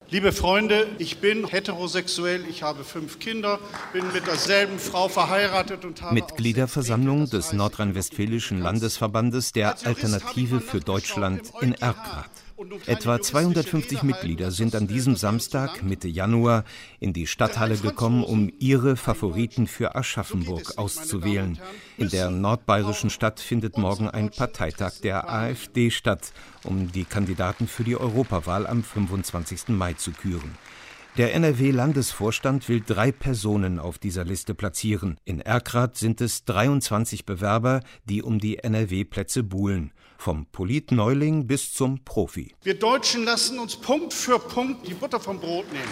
Liebe Freunde, ich bin heterosexuell, ich habe 5 Kinder, bin mit derselben Frau verheiratet und habe Mitgliederversammlung des Nordrhein-Westfälischen Landesverbandes der Alternative für Deutschland in Erkrath. Etwa 250 Mitglieder sind an diesem Samstag, Mitte Januar, in die Stadthalle gekommen, um ihre Favoriten für Aschaffenburg auszuwählen. In der nordbayerischen Stadt findet morgen ein Parteitag der AfD statt, um die Kandidaten für die Europawahl am 25. Mai zu küren. Der NRW-Landesvorstand will 3 Personen auf dieser Liste platzieren. In Erkrath sind es 23 Bewerber, die um die NRW-Plätze buhlen. Vom Politneuling bis zum Profi. Wir Deutschen lassen uns Punkt für Punkt die Butter vom Brot nehmen.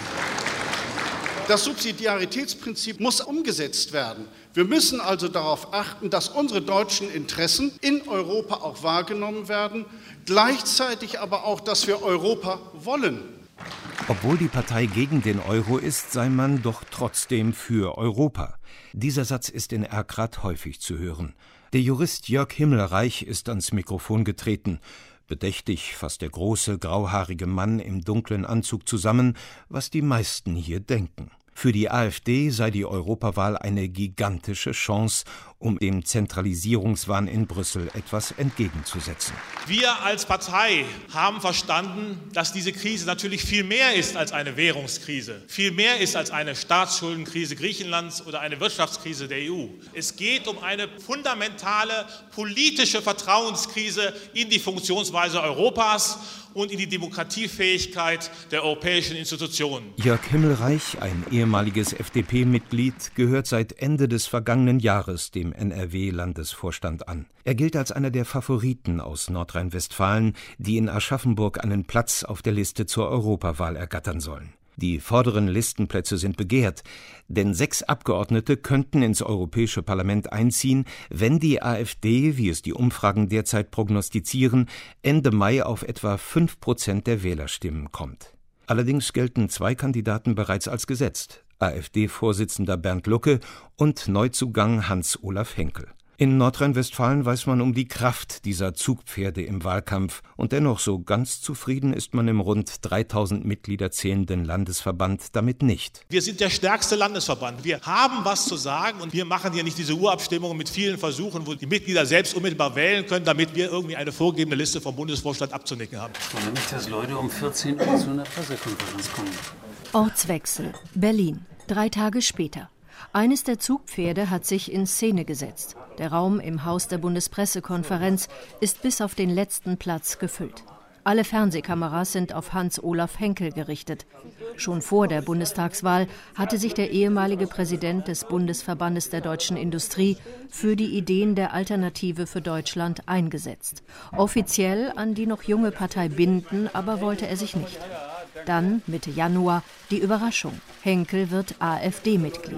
Das Subsidiaritätsprinzip muss umgesetzt werden. Wir müssen also darauf achten, dass unsere deutschen Interessen in Europa auch wahrgenommen werden, gleichzeitig aber auch, dass wir Europa wollen. Obwohl die Partei gegen den Euro ist, sei man doch trotzdem für Europa. Dieser Satz ist in Erkrath häufig zu hören. Der Jurist Jörg Himmelreich ist ans Mikrofon getreten. Bedächtig fasst der große, grauhaarige Mann im dunklen Anzug zusammen, was die meisten hier denken. Für die AfD sei die Europawahl eine gigantische Chance, um dem Zentralisierungswahn in Brüssel etwas entgegenzusetzen. Wir als Partei haben verstanden, dass diese Krise natürlich viel mehr ist als eine Währungskrise, viel mehr ist als eine Staatsschuldenkrise Griechenlands oder eine Wirtschaftskrise der EU. Es geht um eine fundamentale politische Vertrauenskrise in die Funktionsweise Europas und in die Demokratiefähigkeit der europäischen Institutionen. Jörg Himmelreich, ein ehemaliges FDP-Mitglied, gehört seit Ende des vergangenen Jahres dem NRW-Landesvorstand an. Er gilt als einer der Favoriten aus Nordrhein-Westfalen, die in Aschaffenburg einen Platz auf der Liste zur Europawahl ergattern sollen. Die vorderen Listenplätze sind begehrt, denn 6 Abgeordnete könnten ins Europäische Parlament einziehen, wenn die AfD, wie es die Umfragen derzeit prognostizieren, Ende Mai auf etwa 5% der Wählerstimmen kommt. Allerdings gelten 2 Kandidaten bereits als gesetzt: AfD-Vorsitzender Bernd Lucke und Neuzugang Hans-Olaf Henkel. In Nordrhein-Westfalen weiß man um die Kraft dieser Zugpferde im Wahlkampf. Und dennoch so ganz zufrieden ist man im rund 3000 Mitglieder zählenden Landesverband damit nicht. Wir sind der stärkste Landesverband. Wir haben was zu sagen und wir machen hier nicht diese Urabstimmungen mit vielen Versuchen, wo die Mitglieder selbst unmittelbar wählen können, damit wir irgendwie eine vorgegebene Liste vom Bundesvorstand abzunicken haben. Ich wundere mich, dass Leute um 14 Uhr zu einer Pressekonferenz kommen. Ortswechsel, Berlin, 3 Tage später. Eines der Zugpferde hat sich in Szene gesetzt. Der Raum im Haus der Bundespressekonferenz ist bis auf den letzten Platz gefüllt. Alle Fernsehkameras sind auf Hans-Olaf Henkel gerichtet. Schon vor der Bundestagswahl hatte sich der ehemalige Präsident des Bundesverbandes der deutschen Industrie für die Ideen der Alternative für Deutschland eingesetzt. Offiziell an die noch junge Partei binden, aber wollte er sich nicht. Dann, Mitte Januar, die Überraschung. Henkel wird AfD-Mitglied.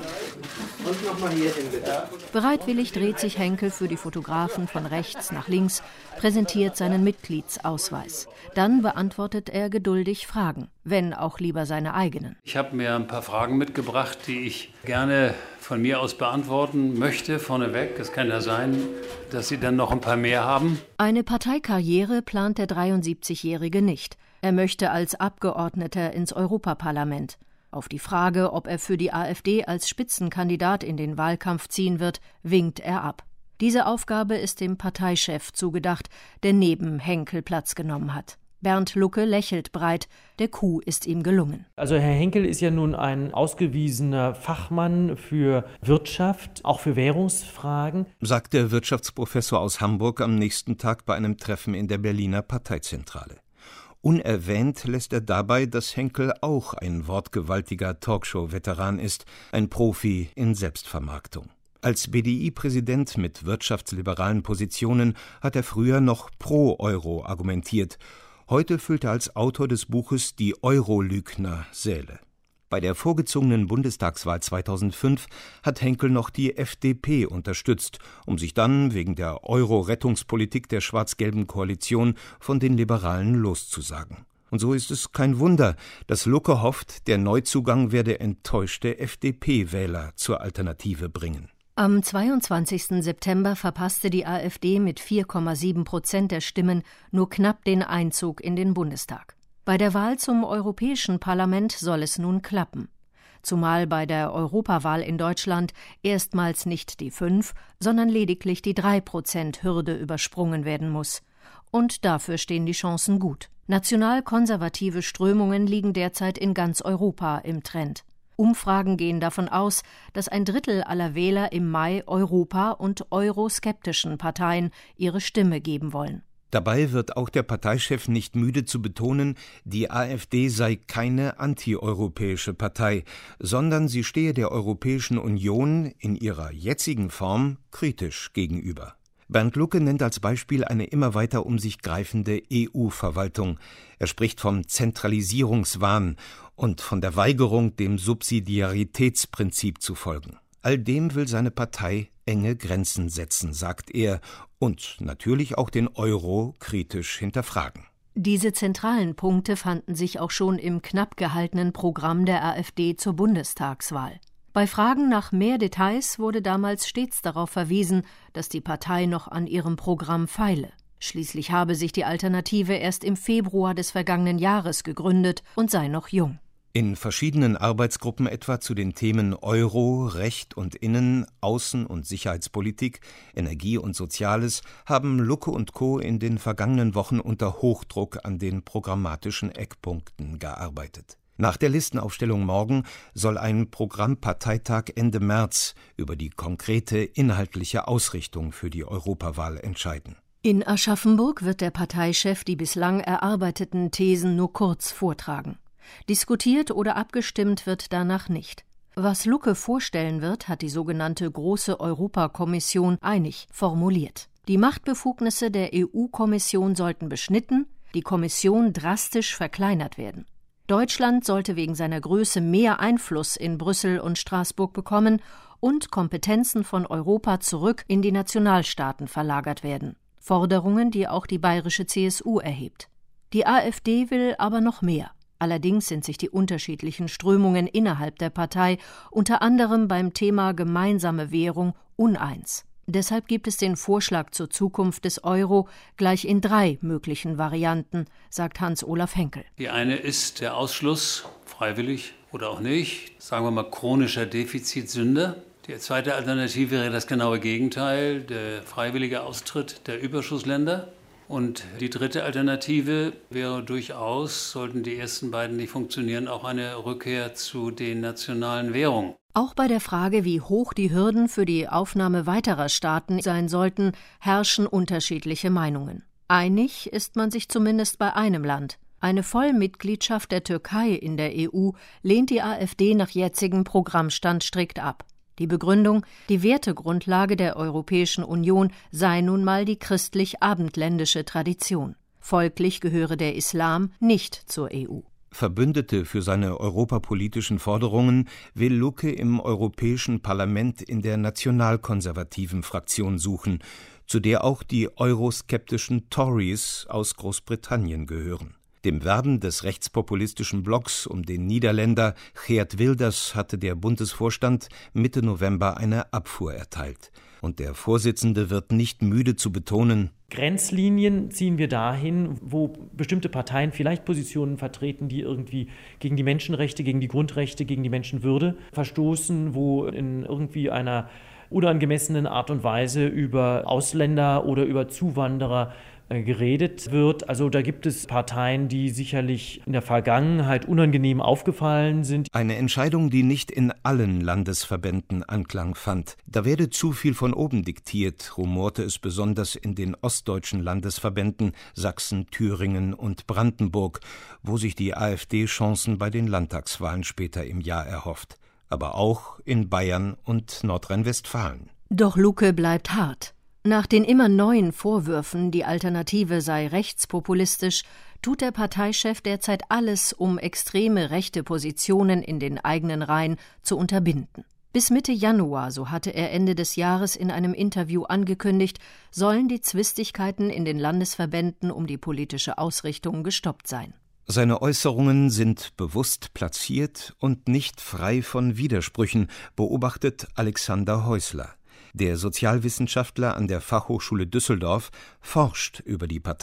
Bereitwillig dreht sich Henkel für die Fotografen von rechts nach links, präsentiert seinen Mitgliedsausweis. Dann beantwortet er geduldig Fragen, wenn auch lieber seine eigenen. Ich habe mir ein paar Fragen mitgebracht, die ich gerne von mir aus beantworten möchte, vorneweg. Es kann ja sein, dass Sie dann noch ein paar mehr haben. Eine Parteikarriere plant der 73-Jährige nicht. Er möchte als Abgeordneter ins Europaparlament. Auf die Frage, ob er für die AfD als Spitzenkandidat in den Wahlkampf ziehen wird, winkt er ab. Diese Aufgabe ist dem Parteichef zugedacht, der neben Henkel Platz genommen hat. Bernd Lucke lächelt breit, der Coup ist ihm gelungen. Also Herr Henkel ist ja nun ein ausgewiesener Fachmann für Wirtschaft, auch für Währungsfragen, sagt der Wirtschaftsprofessor aus Hamburg am nächsten Tag bei einem Treffen in der Berliner Parteizentrale. Unerwähnt lässt er dabei, dass Henkel auch ein wortgewaltiger Talkshow-Veteran ist, ein Profi in Selbstvermarktung. Als BDI-Präsident mit wirtschaftsliberalen Positionen hat er früher noch pro Euro argumentiert. Heute füllt er als Autor des Buches Die Euro-Lügner Säle. Bei der vorgezogenen Bundestagswahl 2005 hat Henkel noch die FDP unterstützt, um sich dann wegen der Euro-Rettungspolitik der schwarz-gelben Koalition von den Liberalen loszusagen. Und so ist es kein Wunder, dass Lucke hofft, der Neuzugang werde enttäuschte FDP-Wähler zur Alternative bringen. Am 22. September verpasste die AfD mit 4,7% der Stimmen nur knapp den Einzug in den Bundestag. Bei der Wahl zum Europäischen Parlament soll es nun klappen. Zumal bei der Europawahl in Deutschland erstmals nicht die 5, sondern lediglich die 3%-Hürde übersprungen werden muss. Und dafür stehen die Chancen gut. National-konservative Strömungen liegen derzeit in ganz Europa im Trend. Umfragen gehen davon aus, dass ein Drittel aller Wähler im Mai Europa- und euroskeptischen Parteien ihre Stimme geben wollen. Dabei wird auch der Parteichef nicht müde zu betonen, die AfD sei keine antieuropäische Partei, sondern sie stehe der Europäischen Union in ihrer jetzigen Form kritisch gegenüber. Bernd Lucke nennt als Beispiel eine immer weiter um sich greifende EU-Verwaltung. Er spricht vom Zentralisierungswahn und von der Weigerung, dem Subsidiaritätsprinzip zu folgen. All dem will seine Partei enge Grenzen setzen, sagt er, und natürlich auch den Euro kritisch hinterfragen. Diese zentralen Punkte fanden sich auch schon im knapp gehaltenen Programm der AfD zur Bundestagswahl. Bei Fragen nach mehr Details wurde damals stets darauf verwiesen, dass die Partei noch an ihrem Programm feile. Schließlich habe sich die Alternative erst im Februar des vergangenen Jahres gegründet und sei noch jung. In verschiedenen Arbeitsgruppen etwa zu den Themen Euro, Recht und Innen-, Außen- und Sicherheitspolitik, Energie und Soziales haben Lucke und Co. in den vergangenen Wochen unter Hochdruck an den programmatischen Eckpunkten gearbeitet. Nach der Listenaufstellung morgen soll ein Programmparteitag Ende März über die konkrete inhaltliche Ausrichtung für die Europawahl entscheiden. In Aschaffenburg wird der Parteichef die bislang erarbeiteten Thesen nur kurz vortragen. Diskutiert oder abgestimmt wird danach nicht. Was Lucke vorstellen wird, hat die sogenannte Große Europakommission einig formuliert. Die Machtbefugnisse der EU-Kommission sollten beschnitten, die Kommission drastisch verkleinert werden. Deutschland sollte wegen seiner Größe mehr Einfluss in Brüssel und Straßburg bekommen und Kompetenzen von Europa zurück in die Nationalstaaten verlagert werden. Forderungen, die auch die bayerische CSU erhebt. Die AfD will aber noch mehr. Allerdings sind sich die unterschiedlichen Strömungen innerhalb der Partei unter anderem beim Thema gemeinsame Währung uneins. Deshalb gibt es den Vorschlag zur Zukunft des Euro gleich in 3 möglichen Varianten, sagt Hans-Olaf Henkel. Die eine ist der Ausschluss, freiwillig oder auch nicht, sagen wir mal chronischer Defizitsünder. Die zweite Alternative wäre das genaue Gegenteil, der freiwillige Austritt der Überschussländer. Und die dritte Alternative wäre durchaus, sollten die ersten beiden nicht funktionieren, auch eine Rückkehr zu den nationalen Währungen. Auch bei der Frage, wie hoch die Hürden für die Aufnahme weiterer Staaten sein sollten, herrschen unterschiedliche Meinungen. Einig ist man sich zumindest bei einem Land. Eine Vollmitgliedschaft der Türkei in der EU lehnt die AfD nach jetzigem Programmstand strikt ab. Die Begründung, die Wertegrundlage der Europäischen Union sei nun mal die christlich-abendländische Tradition. Folglich gehöre der Islam nicht zur EU. Verbündete für seine europapolitischen Forderungen will Lucke im Europäischen Parlament in der nationalkonservativen Fraktion suchen, zu der auch die euroskeptischen Tories aus Großbritannien gehören. Dem Werben des rechtspopulistischen Blocks um den Niederländer Geert Wilders hatte der Bundesvorstand Mitte November eine Abfuhr erteilt. Und der Vorsitzende wird nicht müde zu betonen: Grenzlinien ziehen wir dahin, wo bestimmte Parteien vielleicht Positionen vertreten, die irgendwie gegen die Menschenrechte, gegen die Grundrechte, gegen die Menschenwürde verstoßen, wo in irgendwie einer unangemessenen Art und Weise über Ausländer oder über Zuwanderer geredet wird. Also da gibt es Parteien, die sicherlich in der Vergangenheit unangenehm aufgefallen sind. Eine Entscheidung, die nicht in allen Landesverbänden Anklang fand. Da werde zu viel von oben diktiert, rumorte es besonders in den ostdeutschen Landesverbänden Sachsen, Thüringen und Brandenburg, wo sich die AfD Chancen bei den Landtagswahlen später im Jahr erhofft. Aber auch in Bayern und Nordrhein-Westfalen. Doch Lucke bleibt hart. Nach den immer neuen Vorwürfen, die Alternative sei rechtspopulistisch, tut der Parteichef derzeit alles, um extreme rechte Positionen in den eigenen Reihen zu unterbinden. Bis Mitte Januar, so hatte er Ende des Jahres in einem Interview angekündigt, sollen die Zwistigkeiten in den Landesverbänden um die politische Ausrichtung gestoppt sein. Seine Äußerungen sind bewusst platziert und nicht frei von Widersprüchen, beobachtet Alexander Häusler. Der Sozialwissenschaftler an der Fachhochschule Düsseldorf forscht über die Partei.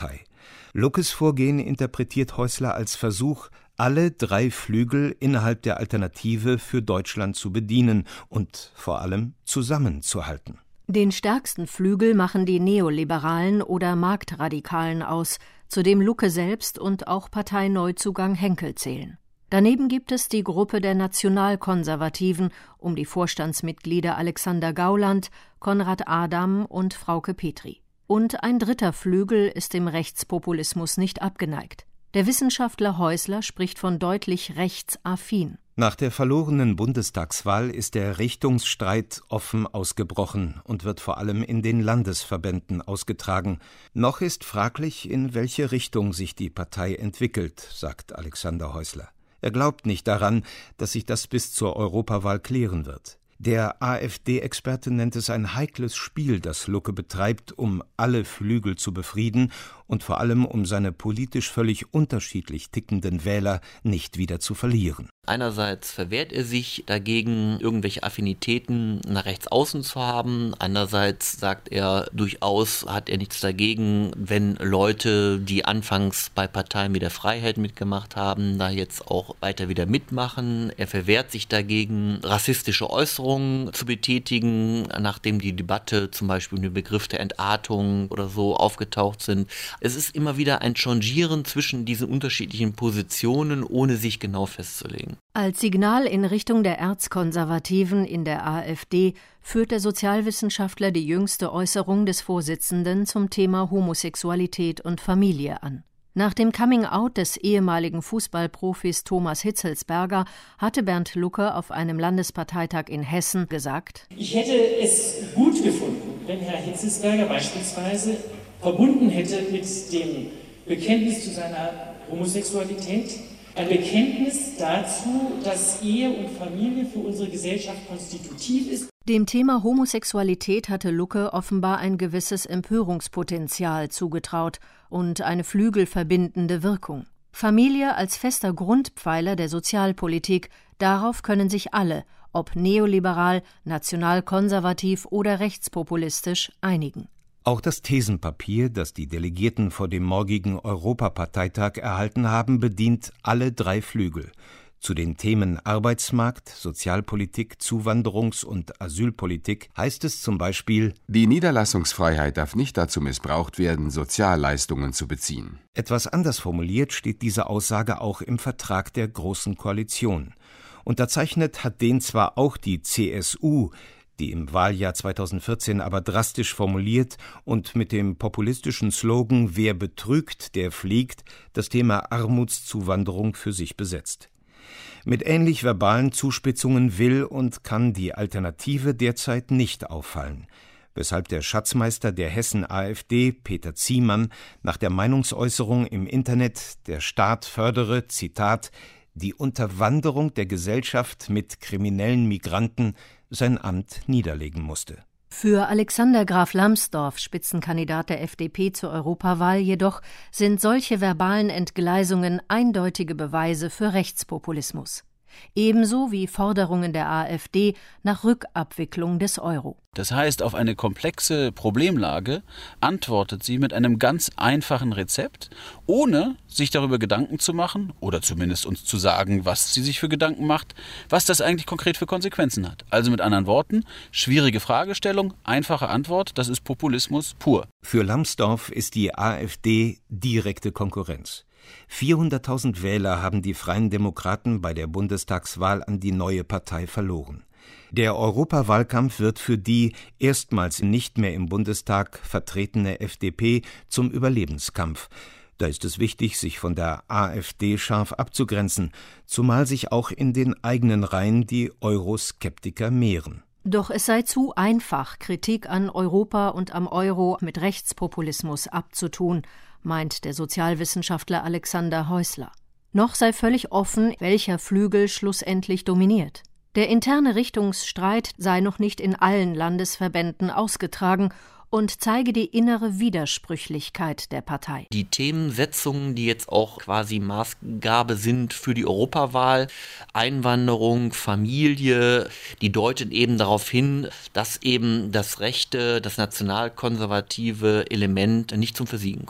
Luckes Vorgehen interpretiert Häusler als Versuch, alle 3 Flügel innerhalb der Alternative für Deutschland zu bedienen und vor allem zusammenzuhalten. Den stärksten Flügel machen die Neoliberalen oder Marktradikalen aus, zu dem Lucke selbst und auch Parteineuzugang Henkel zählen. Daneben gibt es die Gruppe der Nationalkonservativen um die Vorstandsmitglieder Alexander Gauland, Konrad Adam und Frauke Petri. Und ein dritter Flügel ist dem Rechtspopulismus nicht abgeneigt. Der Wissenschaftler Häusler spricht von deutlich rechtsaffin. Nach der verlorenen Bundestagswahl ist der Richtungsstreit offen ausgebrochen und wird vor allem in den Landesverbänden ausgetragen. Noch ist fraglich, in welche Richtung sich die Partei entwickelt, sagt Alexander Häusler. Er glaubt nicht daran, dass sich das bis zur Europawahl klären wird. Der AfD-Experte nennt es ein heikles Spiel, das Lucke betreibt, um alle Flügel zu befrieden und vor allem um seine politisch völlig unterschiedlich tickenden Wähler nicht wieder zu verlieren. Einerseits verwehrt er sich dagegen, irgendwelche Affinitäten nach rechts außen zu haben. Andererseits sagt er, durchaus hat er nichts dagegen, wenn Leute, die anfangs bei Parteien wie der Freiheit mitgemacht haben, da jetzt auch weiter wieder mitmachen. Er verwehrt sich dagegen, rassistische Äußerungen zu betätigen, nachdem die Debatte zum Beispiel mit dem Begriff der Entartung oder so aufgetaucht sind. Es ist immer wieder ein Changieren zwischen diesen unterschiedlichen Positionen, ohne sich genau festzulegen. Als Signal in Richtung der Erzkonservativen in der AfD führt der Sozialwissenschaftler die jüngste Äußerung des Vorsitzenden zum Thema Homosexualität und Familie an. Nach dem Coming-out des ehemaligen Fußballprofis Thomas Hitzelsberger hatte Bernd Lucke auf einem Landesparteitag in Hessen gesagt: Ich hätte es gut gefunden, wenn Herr Hitzelsberger beispielsweise verbunden hätte mit dem Bekenntnis zu seiner Homosexualität ein Bekenntnis dazu, dass Ehe und Familie für unsere Gesellschaft konstitutiv ist. Dem Thema Homosexualität hatte Lucke offenbar ein gewisses Empörungspotenzial zugetraut und eine flügelverbindende Wirkung. Familie als fester Grundpfeiler der Sozialpolitik, darauf können sich alle, ob neoliberal, nationalkonservativ oder rechtspopulistisch, einigen. Auch das Thesenpapier, das die Delegierten vor dem morgigen Europaparteitag erhalten haben, bedient alle 3 Flügel. Zu den Themen Arbeitsmarkt, Sozialpolitik, Zuwanderungs- und Asylpolitik heißt es zum Beispiel: Die Niederlassungsfreiheit darf nicht dazu missbraucht werden, Sozialleistungen zu beziehen. Etwas anders formuliert steht diese Aussage auch im Vertrag der Großen Koalition. Unterzeichnet hat den zwar auch die CSU, die im Wahljahr 2014 aber drastisch formuliert und mit dem populistischen Slogan »Wer betrügt, der fliegt« das Thema Armutszuwanderung für sich besetzt. Mit ähnlich verbalen Zuspitzungen will und kann die Alternative derzeit nicht auffallen, weshalb der Schatzmeister der Hessen-AfD, Peter Ziemann, nach der Meinungsäußerung im Internet der Staat fördere, Zitat, die Unterwanderung der Gesellschaft mit kriminellen Migranten sein Amt niederlegen musste. Für Alexander Graf Lambsdorff, Spitzenkandidat der FDP zur Europawahl jedoch, sind solche verbalen Entgleisungen eindeutige Beweise für Rechtspopulismus. Ebenso wie Forderungen der AfD nach Rückabwicklung des Euro. Das heißt, auf eine komplexe Problemlage antwortet sie mit einem ganz einfachen Rezept, ohne sich darüber Gedanken zu machen oder zumindest uns zu sagen, was sie sich für Gedanken macht, was das eigentlich konkret für Konsequenzen hat. Also mit anderen Worten, schwierige Fragestellung, einfache Antwort, das ist Populismus pur. Für Lambsdorff ist die AfD direkte Konkurrenz. 400.000 Wähler haben die Freien Demokraten bei der Bundestagswahl an die neue Partei verloren. Der Europawahlkampf wird für die erstmals nicht mehr im Bundestag vertretene FDP zum Überlebenskampf. Da ist es wichtig, sich von der AfD scharf abzugrenzen, zumal sich auch in den eigenen Reihen die Euroskeptiker mehren. Doch es sei zu einfach, Kritik an Europa und am Euro mit Rechtspopulismus abzutun, meint der Sozialwissenschaftler Alexander Häusler. Noch sei völlig offen, welcher Flügel schlussendlich dominiert. Der interne Richtungsstreit sei noch nicht in allen Landesverbänden ausgetragen und zeige die innere Widersprüchlichkeit der Partei. Die Themensetzungen, die jetzt auch quasi Maßgabe sind für die Europawahl, Einwanderung, Familie, die deuten eben darauf hin, dass eben das rechte, das nationalkonservative Element nicht zum Versiegen kommt.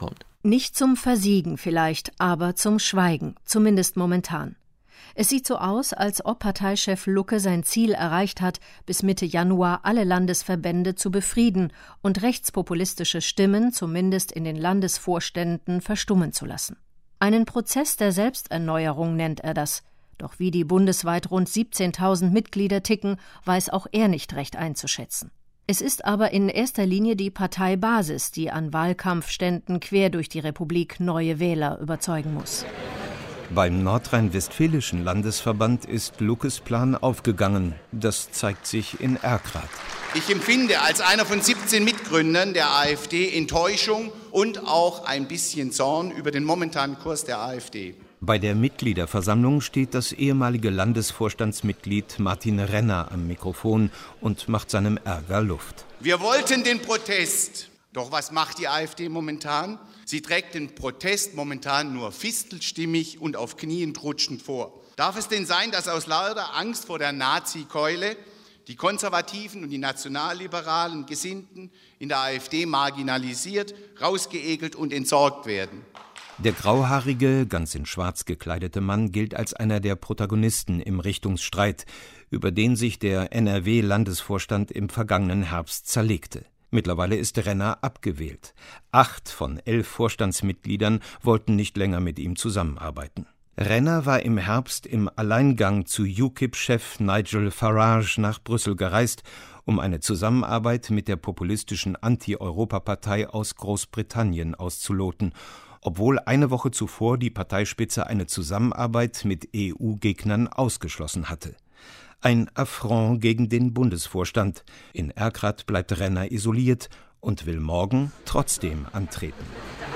Nicht zum Versiegen vielleicht, aber zum Schweigen, zumindest momentan. Es sieht so aus, als ob Parteichef Lucke sein Ziel erreicht hat, bis Mitte Januar alle Landesverbände zu befrieden und rechtspopulistische Stimmen, zumindest in den Landesvorständen, verstummen zu lassen. Einen Prozess der Selbsterneuerung nennt er das. Doch wie die bundesweit rund 17.000 Mitglieder ticken, weiß auch er nicht recht einzuschätzen. Es ist aber in erster Linie die Parteibasis, die an Wahlkampfständen quer durch die Republik neue Wähler überzeugen muss. Beim nordrhein-westfälischen Landesverband ist Luckes Plan aufgegangen. Das zeigt sich in Erkrath. Ich empfinde als einer von 17 Mitgründern der AfD Enttäuschung und auch ein bisschen Zorn über den momentanen Kurs der AfD. Bei der Mitgliederversammlung steht das ehemalige Landesvorstandsmitglied Martin Renner am Mikrofon und macht seinem Ärger Luft. Wir wollten den Protest. Doch was macht die AfD momentan? Sie trägt den Protest momentan nur fistelstimmig und auf Knien trutschend vor. Darf es denn sein, dass aus lauter Angst vor der Nazi-Keule die konservativen und die nationalliberalen Gesinnten in der AfD marginalisiert, rausgeekelt und entsorgt werden? Der grauhaarige, ganz in schwarz gekleidete Mann gilt als einer der Protagonisten im Richtungsstreit, über den sich der NRW-Landesvorstand im vergangenen Herbst zerlegte. Mittlerweile ist Renner abgewählt. 8 von 11 Vorstandsmitgliedern wollten nicht länger mit ihm zusammenarbeiten. Renner war im Herbst im Alleingang zu UKIP-Chef Nigel Farage nach Brüssel gereist, um eine Zusammenarbeit mit der populistischen Anti-Europa-Partei aus Großbritannien auszuloten, obwohl eine Woche zuvor die Parteispitze eine Zusammenarbeit mit EU-Gegnern ausgeschlossen hatte. Ein Affront gegen den Bundesvorstand. In Erkrath bleibt Renner isoliert und will morgen trotzdem antreten.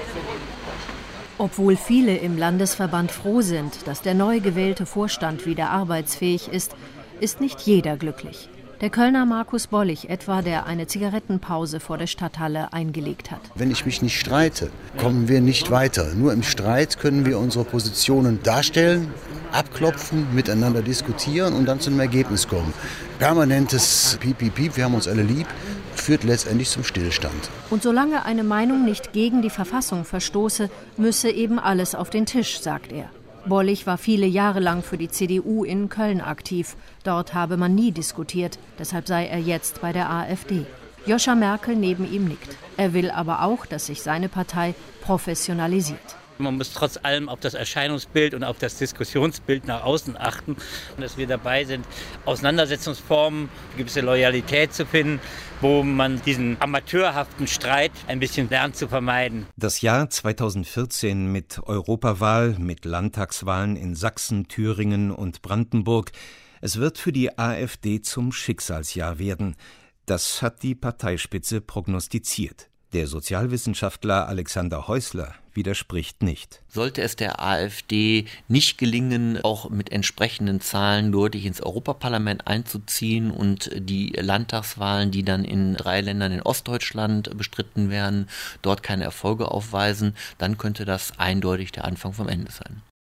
Obwohl viele im Landesverband froh sind, dass der neu gewählte Vorstand wieder arbeitsfähig ist, ist nicht jeder glücklich. Der Kölner Markus Bollig etwa, der eine Zigarettenpause vor der Stadthalle eingelegt hat. Wenn ich mich nicht streite, kommen wir nicht weiter. Nur im Streit können wir unsere Positionen darstellen, abklopfen, miteinander diskutieren und dann zu einem Ergebnis kommen. Permanentes Piep, Piep, Piep, wir haben uns alle lieb, führt letztendlich zum Stillstand. Und solange eine Meinung nicht gegen die Verfassung verstoße, müsse eben alles auf den Tisch, sagt er. Bollig war viele Jahre lang für die CDU in Köln aktiv. Dort habe man nie diskutiert, deshalb sei er jetzt bei der AfD. Joscha Merkel neben ihm nickt. Er will aber auch, dass sich seine Partei professionalisiert. Man muss trotz allem auf das Erscheinungsbild und auf das Diskussionsbild nach außen achten. Und dass wir dabei sind, Auseinandersetzungsformen, eine gewisse Loyalität zu finden, wo man diesen amateurhaften Streit ein bisschen lernt zu vermeiden. Das Jahr 2014 mit Europawahl, mit Landtagswahlen in Sachsen, Thüringen und Brandenburg. Es wird für die AfD zum Schicksalsjahr werden. Das hat die Parteispitze prognostiziert. Der Sozialwissenschaftler Alexander Häusler widerspricht nicht. Sollte es der AfD nicht gelingen, auch mit entsprechenden Zahlen deutlich ins Europaparlament einzuziehen und die Landtagswahlen, die dann in 3 Ländern in Ostdeutschland bestritten werden, dort keine Erfolge aufweisen, dann könnte das eindeutig der Anfang vom Ende sein.